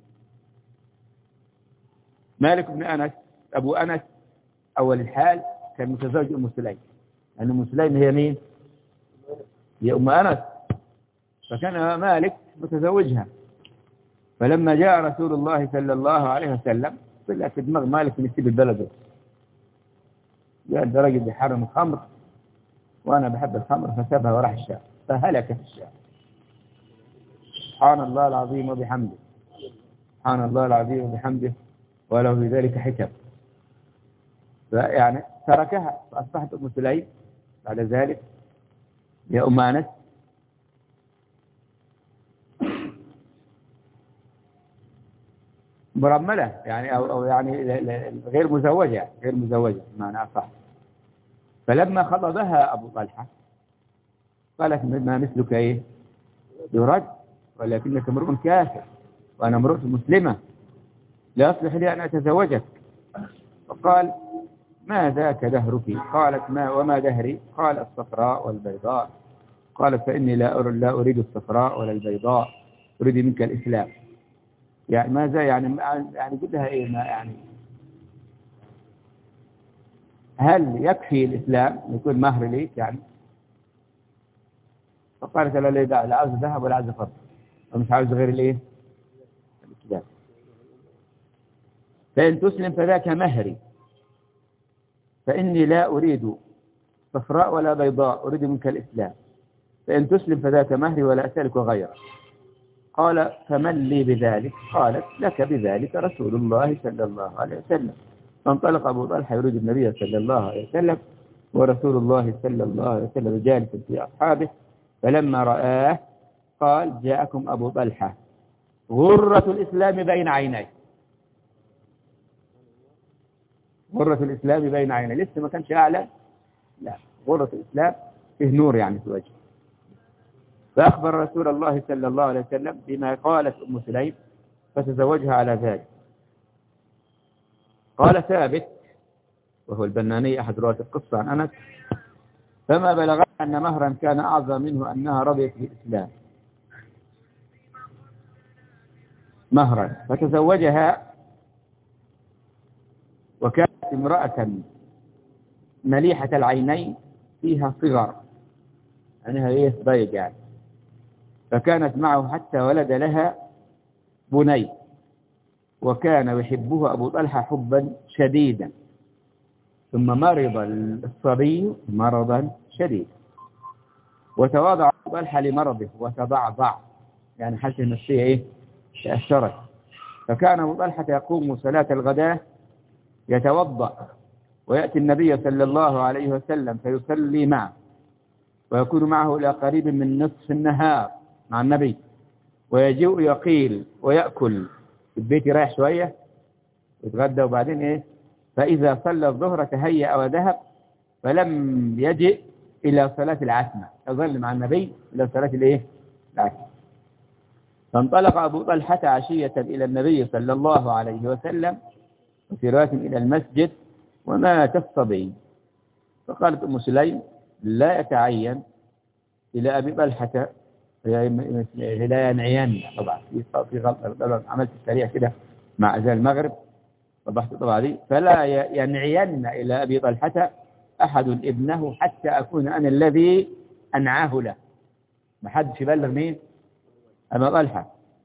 مالك بن أنس أبو أنس أول الحال كان متزوج أم سليم، لأن أم سليم هي مين؟ هي أم أنس، فكان مالك متزوجها. فلما جاء رسول الله صلى الله عليه وسلم طلع في دماغ مالك من يسيب البلد، جاء الدرجة بحرم الخمر وأنا بحب الخمر، فسابها وراح الشام فهلك في الشام. سبحان الله العظيم وبحمده، سبحان الله العظيم وبحمده، وله بذلك حكم. يعني تركها، فأصبحت أم سليم بعد ذلك يا أم أنس؟ مرملة يعني أو يعني غير مزوجة، غير مزوجة بمعنى أصح. فلما خطبها أبو طلحة قالت ما مثلك إيه يرد، ولكنك امرؤ كافر وأنا امرؤ مسلمة لا يصلح لي أن أتزوجك. فقال ما ذاك دهرك؟ قالت وما دهري؟ قال الصفراء والبيضاء. قالت فإني لا أريد الصفراء ولا البيضاء، أريد منك الإسلام. يعني ماذا يعني بدها إيه؟ ما يعني هل يكفي الإسلام يكون مهر ليك يعني؟ فقالت لا عاوز ذهب ولا عاوز فضة، ومش عاوز غير الإيه؟ الإسلام. فإن تسلم فذاك مهري، فإني لا أريد صفراء ولا بيضاء، أريد منك الإسلام. فإن تسلم فذاك مهري ولا أسألك غيره. قال فمن لي بذلك؟ قالت لك بذلك رسول الله صلى الله عليه وسلم. فانطلق أبو طلحة يريد النبي صلى الله عليه وسلم، ورسول الله صلى الله عليه وسلم جالس في أصحابه، فلما رآه قال جاءكم أبو طلحة غرة الإسلام بين عينيه. غرة الإسلام بين عينيه، لسه ما كانش أعلى، لا غرة الإسلام فيه نور يعني في وجهه. فأخبر رسول الله صلى الله عليه وسلم بما قالت أم سليم فتزوجها على ذلك. قال ثابت وهو البناني أحد رواة القصة عن أنس فما بلغ أن مهرا كان أعظم منه أنها رضيت بالإسلام مهرا، فتزوجها، وكانت امرأة مليحة العينين فيها صغر، يعني هي ضيق يعني، فكانت معه حتى ولد لها بني، وكان يحبه أبو طلحة حبا شديدا. ثم مرض الصبي مرضا شديدا، وتواضع أبو طلحة لمرضه وتضعضع، يعني حالته النفسية إيه؟ تأثرت. فكان أبو طلحة يقوم صلاة الغداة يتوضأ ويأتي النبي صلى الله عليه وسلم فيصلي معه، ويكون معه إلى قريب من نصف النهار مع النبي، ويجيء يقيل ويأكل في البيت، رايح شوية يتغدى وبعدين إيه، فإذا صلى الظهر تهيأ وذهب، فلم يجئ إلى صلاة العتمة، يظل مع النبي إلى صلاة الإيه؟ العتمة. فانطلق أبو طلحة عشية إلى النبي صلى الله عليه وسلم، وفي رواية إلى المسجد، ومات الصبي. فقالت أم سليم لا يتعين إلى أبي طلحة، لا ينعين، طبعا في غلط عملت السريع كده مع أذان المغرب وضحت طبعا دي، فلا ينعين إلى أبي طلحة أحد ابنه حتى أكون أنا الذي أنعاه له. ما حدش يبلغ مين؟ أبا طلحة.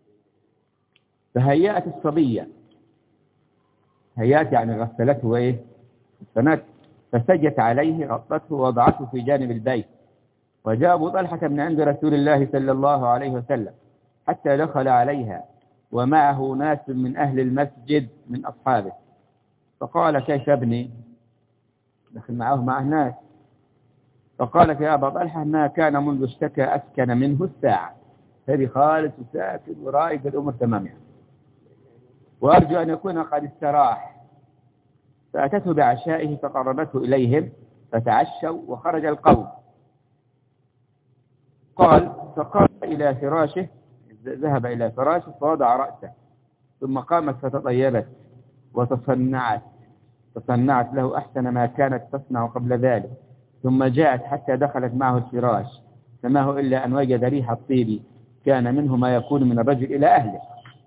فهيأت الصبية، هيأت يعني غسلته وإيه فسجت عليه، غطته ووضعته في جانب البيت. وجاء أبو طلحة من عند رسول الله صلى الله عليه وسلم حتى دخل عليها، ومعه ناس من أهل المسجد من أصحابه. فقال كيف ابني؟ دخل معه ناس. فقالت يا أبا طلحة ما كان منذ اشتكى أسكن منه الساعة، هذه خالص وساكن ورايق الأمر تمام يعني. وأرجو أن يكون قد استراح. فأتته بعشائه فقربته إليهم فتعشوا، وخرج القوم. فقام إلى فراشه، ذهب إلى فراشه فوضع رأسه، ثم قامت فتطيبت وتصنعت له أحسن ما كانت تصنع قبل ذلك، ثم جاءت حتى دخلت معه الفراش، فما هو إلا أن وجد ريح الطيب كان منه ما يكون من الرجل إلى أهله.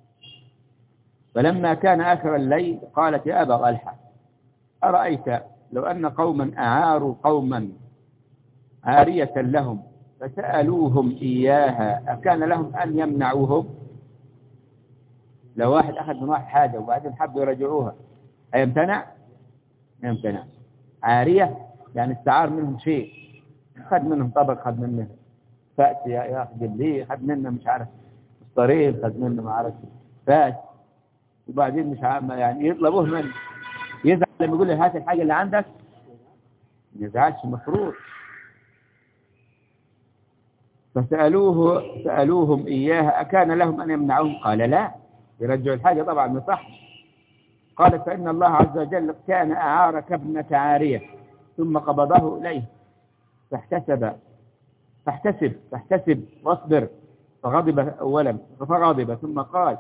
فلما كان آخر الليل قالت يا أبا طلحة أرأيت لو أن قوما أعاروا قوما عارية لهم فسألوهم إياها أكان لهم أن يمنعوهم؟ لو واحد أخذ من واحد حاجة وبعدين حبوا يرجعوها هيمتنع؟ يمتنع. عارية يعني استعار منهم شيء، خد منهم طبق، خد منهم فأس يا أخي لي، خد منهم مش عارف مصطرين، خد منهم ما عارف فأس، وبعدين مش عارف يعني يطلبوه منه، يزعل لما يقول له هات الحاجة اللي عندك؟ ما يزعلش المفروض. سألوهم إياها أكان لهم أن يمنعوهم؟ قال لا، يرجعوا الحاجة طبعا ما صح. قال فإن الله عز وجل كان أعارك ابنة عارية ثم قبضه إليه فاحتسب واصبر. فغضب أولا فغضب ثم قال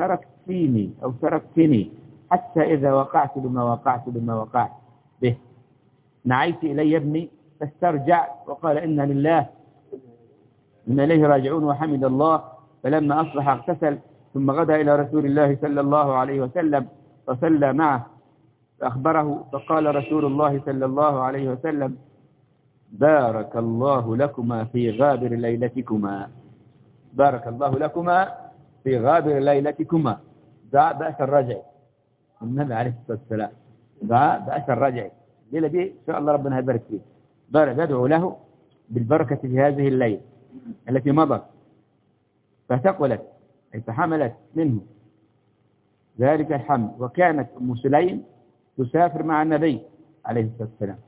تركتني حتى إذا وقعت بما وقعت به نعيت إلي ابني فاسترجع وقال إنا لله إن إليه راجعون وحمد الله. فلما أصبح اغتسل ثم غدا إلى رسول الله صلى الله عليه وسلم فصلى معه فأخبره. فقال رسول الله صلى الله عليه وسلم بارك الله لكما في غابر ليلتكما. بارك الله لكما في غابر ليلتكما. دعاء بأس الرجع النبي عليه الصلاة والسلام، دعاء بأس الرجع. الليلة دي إن شاء الله ربنا يبارك فيه. بدعو له بالبركة في هذه الليلة التي مضت فثقلت أي فحملت منه ذلك الحمل. وكانت أم سليم تسافر مع النبي عليه الصلاة والسلام،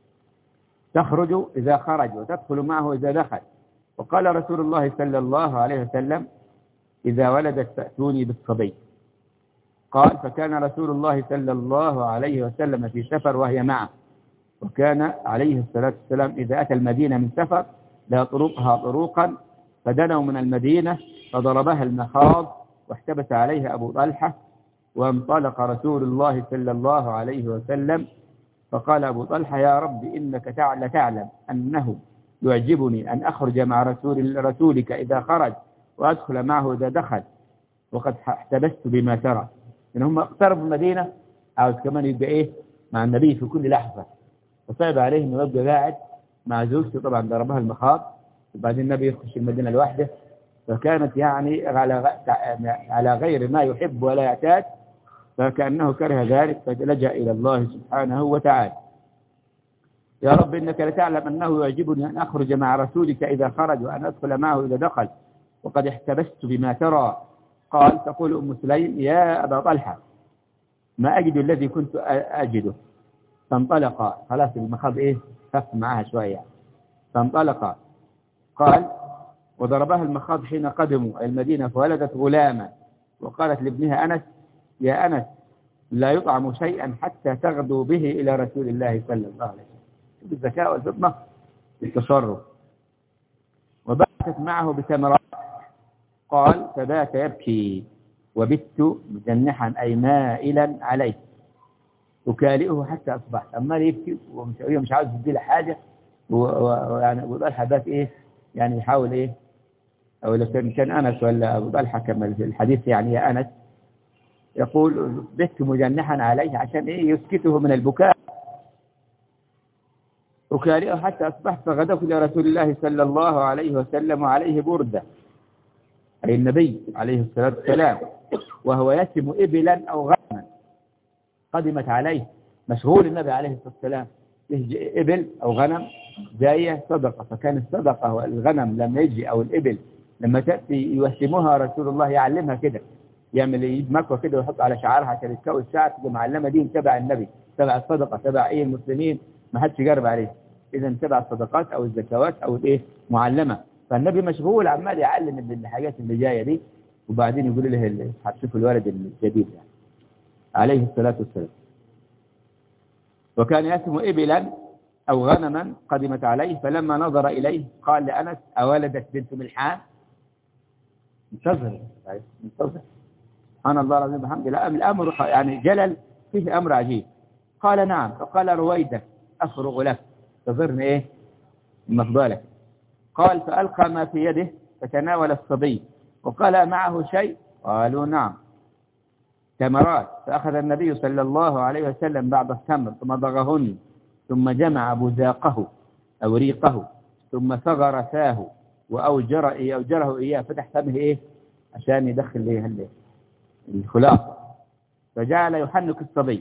تخرج إذا خرج وتدخل معه إذا دخل. وقال رسول الله صلى الله عليه وسلم إذا ولدت فأتوني بالصبي. قال فكان رسول الله صلى الله عليه وسلم في سفر وهي معه، وكان عليه الصلاة والسلام إذا أتى المدينة من سفر لا طرقها طروقا فدنوا من المدينة فضربها المخاض واحتبس عليها أبو طلحة. وانطلق رسول الله صلى الله عليه وسلم فقال أبو طلحة يا رب إنك تعلم أنه يعجبني أن أخرج مع رسولك إذا خرج وأدخل معه إذا دخل وقد احتبست بما ترى. إن هم اقتربوا المدينة عاوز كمان يبقى مع النبي في كل لحظة، وصعب عليه إنه يبقى قاعد مع زوجته. طبعا ضربها المخاض وبعدين النبي يخش المدينة لوحده، فكانت يعني على غير ما يحب ولا يعتاد، فكأنه كره ذلك فلجأ إلى الله سبحانه وتعالى. يا رب إنك لتعلم أنه يعجبني أن أخرج مع رسولك إذا خرج وأن أدخل معه إذا دخل وقد احتبست بما ترى. قال تقول أم سليم يا أبا طلحة ما أجد الذي كنت أجده. فانطلق خلاص المخاض خف معها شوية فانطلق. قال وضربها المخاض حين قدموا المدينة فولدت غلاما. وقالت لابنها أنس يا أنس لا يطعم شيئا حتى تغدو به إلى رسول الله صلى الله عليه وسلم. بالذكاء والفطنة بالتصرف. وباتت معه بتمرات. قال فبات يبكي وبت مجنحا أي مائلا عليه أكالئه حتى أصبحت. أما يبكي ومش عاوز يدي له حاجة ويعني أبو طلحة بات يعني يحاول أو لو كان أنس ولا أبو طلحة كما الحديث يعني يا أنس يقول بت مجنحا عليه عشان يسكته من البكاء. أكالئه حتى أصبحت فغدوت إلى رسول الله صلى الله عليه وسلم وعليه بردة أي النبي عليه الصلاة والسلام وهو يسم إبلا أو غنما قدمت عليه. مشغول النبي عليه الصلاة والسلام إبل أو غنم جاية صدقة. فكان الصدقة والغنم لما يجي أو الإبل لما تأتي يوسمها رسول الله يعلمها كده، يعمل يجيب مكوى كده ويحط على شعرها عشان يتكوي الشعر تبقى معلمة دي تبع النبي تبع الصدقة تبع المسلمين ما حدش يجرب عليه. إذا تبع الصدقات أو الزكوات أو معلمة. فالنبي مشغول عمال يعلم الحاجات اللي جاية دي وبعدين يقول له هتشوفوا الولد الجديد يعني عليه الصلاة والسلام. وكان يسم إبلا أو غنما قدمت عليه. فلما نظر إليه قال لأنس أولدت بنت ملحان. انتظر سبحان الله العظيم بحمد الله. الأمر يعني جلل فيه أمر عجيب. قال نعم. فقال رويدك أفرغ لك تظهرني مفضلك. قال فألقى ما في يده فتناول الصبي وقال معه شيء. قالوا نعم تمرات. فأخذ النبي صلى الله عليه وسلم بعض التمر فمضغهن ثم جمع بزاقه أو ريقه ثم صغر فاه وأوجره إياه فتح فمه عشان يدخل الخلاصة. فجعل يحنك الصبي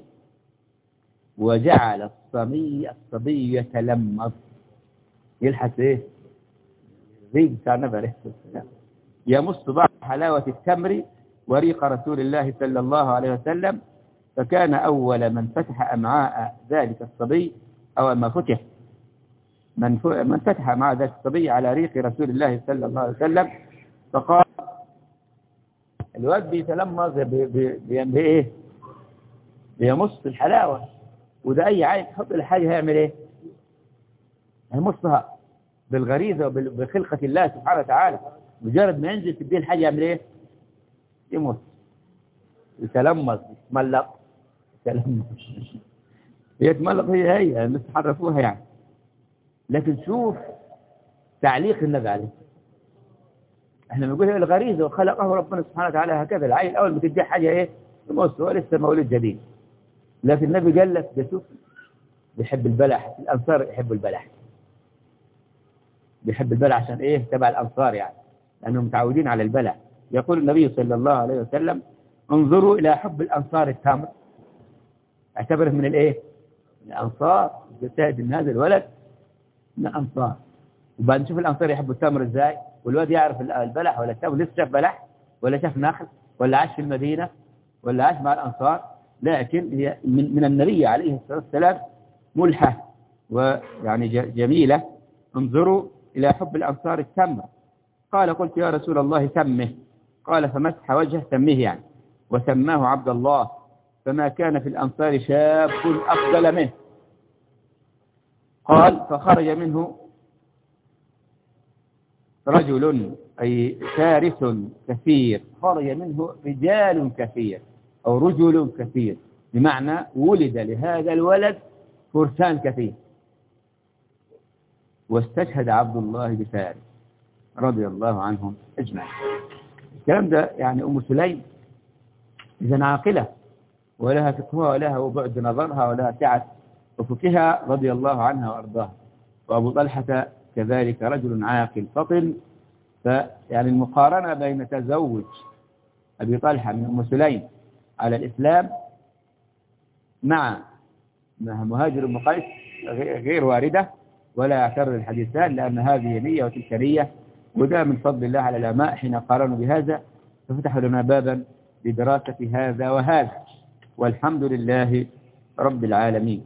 وجعل الصبي يتلمض يلحس ريق بتاع النبي عليه الصلاة والسلام يمص بعض حلاوة التمر وريق رسول الله صلى الله عليه وسلم. فكان أول من فتح أمعاء ذلك الصبي أو ما فتح من فتح مع ذات الصبي على ريق رسول الله صلى الله عليه وسلم، فقال الواد بيتلمظ بإيه؟ بيمص الحلاوة، وده أي عين تحط الحاجة هيعمل إيه؟ هيمصها بالغريزة وبخلقة الله سبحانه وتعالى. مجرد ما ينزل تديه الحاجة يعمل إيه؟ يمص، يتلمظ، يتملق، يتلمظ. يتملق هي الناس حرفوها يعني. لكن شوف تعليق النبي عليه، احنا بنقول الغريزة وخلقه ربنا سبحانه وتعالى هكذا. العيل الأول بتديه حاجة إيه؟ يمص، هو لسه مولود جديد. لكن النبي قال لك ده شوف بيحب البلح، الأنصار يحبوا البلح، بيحب البلح عشان إيه؟ تبع الأنصار يعني، لأنهم متعودين على البلح. يقول النبي صلى الله عليه وسلم انظروا إلى حب الأنصار التمر، اعتبره من الإيه؟ من الأنصار. بتشاهد إن هذا الولد من الأنصار. وبعد نشوف الأنصار يحبوا التمر إزاي، والولد يعرف البلح ولا التمر، لسه شاف بلح ولا شاف نخل ولا عاش في المدينة ولا عاش مع الأنصار. لكن هي من النبي عليه الصلاة والسلام ملحة ويعني جميلة. انظروا إلى حب الأنصار التمر. قال قلت يا رسول الله سمه، قال فمسح وجهه، سميه يعني، وسماه عبد الله، فما كان في الأنصار شاب أفضل منه. قال فخرج منه رجل أي فارس كثير، خرج منه رجال كثير أو رجل كثير، بمعنى ولد لهذا الولد فرسان كثير. واستشهد عبد الله بفارس رضي الله عنهم أجمعين. الكلام ده يعني أم سليم إذا عاقلة ولها فقهها ولها وبعد نظرها ولها سعة أفقها رضي الله عنها وأرضاها. وأبو طلحة كذلك رجل عاقل فطن. فيعني المقارنة بين تزوج أبي طلحة من أم سليم على الإسلام مع مهاجر أم قيس غير واردة ولا يعترض الحديثان، لأن هذه نية وتلك نية. وده من فضل الله على العلماء حين قارنوا بهذا ففتحوا لنا بابا لدراسة هذا وهذا، والحمد لله رب العالمين.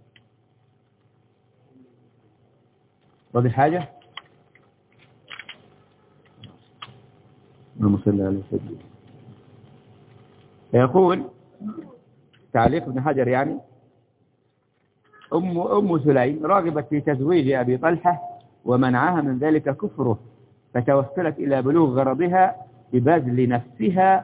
واضح حاجة؟ اللهم على سيدنا. يقول تعليق ابن حجر يعني أم سليم رغبت في تزويج أبي طلحة ومنعها من ذلك كفره، فتوسلت إلى بلوغ غرضها ببذل نفسها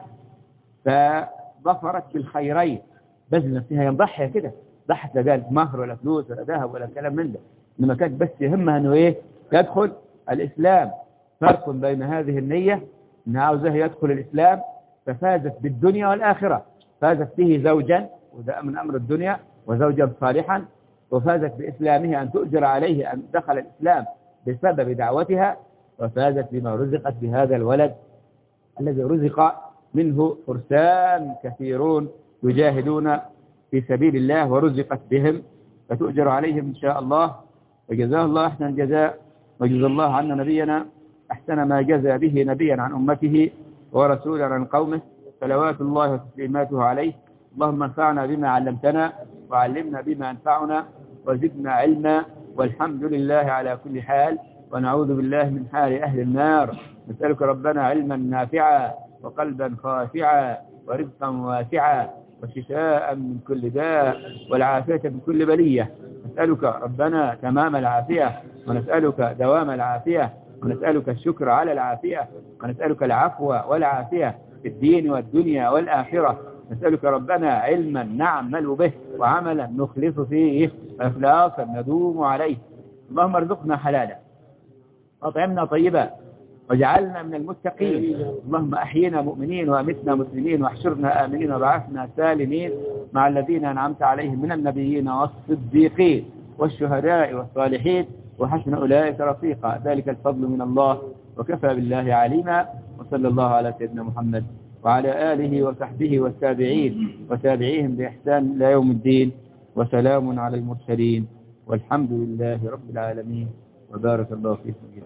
فظفرت بالخيرين. بذل نفسها ينضحي كده، ضحت لا قالت مهر ولا فلوس ولا ذهب ولا كلام من ده، إنما كانت بس يهمها إنه إيه؟ يدخل الإسلام. فرق بين هذه النية إنها عاوزاه يدخل الإسلام ففازت بالدنيا والآخرة، فازت به زوجا وده من أمر الدنيا وزوجا صالحا، وفازت بإسلامه أن تؤجر عليه أن دخل الإسلام بسبب دعوتها، وفازت بما رزقت بهذا الولد الذي رزق منه فرسان كثيرون يجاهدون في سبيل الله ورزقت بهم، فتؤجر عليهم إن شاء الله. وجزاه الله أحسن الجزاء، وجزا الله عنا نبينا أحسن ما جزى به نبيا عن أمته ورسولا عن قومه، صلوات الله وتسليماته عليه. اللهم انفعنا بما علمتنا وعلمنا بما ينفعنا وزدنا علما، والحمد لله على كل حال، ونعوذ بالله من حال أهل النار. نسألك ربنا علما نافعا وقلبا خاشعا ورزقا واسعا وشفاء من كل داء والعافية من كل بلية. نسألك ربنا تمام العافية، ونسألك دوام العافية، ونسألك الشكر على العافية، ونسألك العفو والعافية في الدين والدنيا والآخرة. نسألك ربنا علما نعمل به وعملا نخلص فيه وإخلاصا ندوم عليه. اللهم ارزقنا حلالا وأطعمنا طيبا واجعلنا من المتقين. اللهم أحينا مؤمنين وأمتنا مسلمين واحشرنا آمنين وبعثنا سالمين مع الذين أنعمت عليهم من النبيين والصديقين والشهداء والصالحين وحسن أولئك رفيقا. ذلك الفضل من الله وكفى بالله عليما. وصلى الله على سيدنا محمد وعلى آله وصحبه والتابعين وتابعيهم بإحسان إلى يوم الدين. وسلام على المرسلين والحمد لله رب العالمين. وبارك الله فيكم.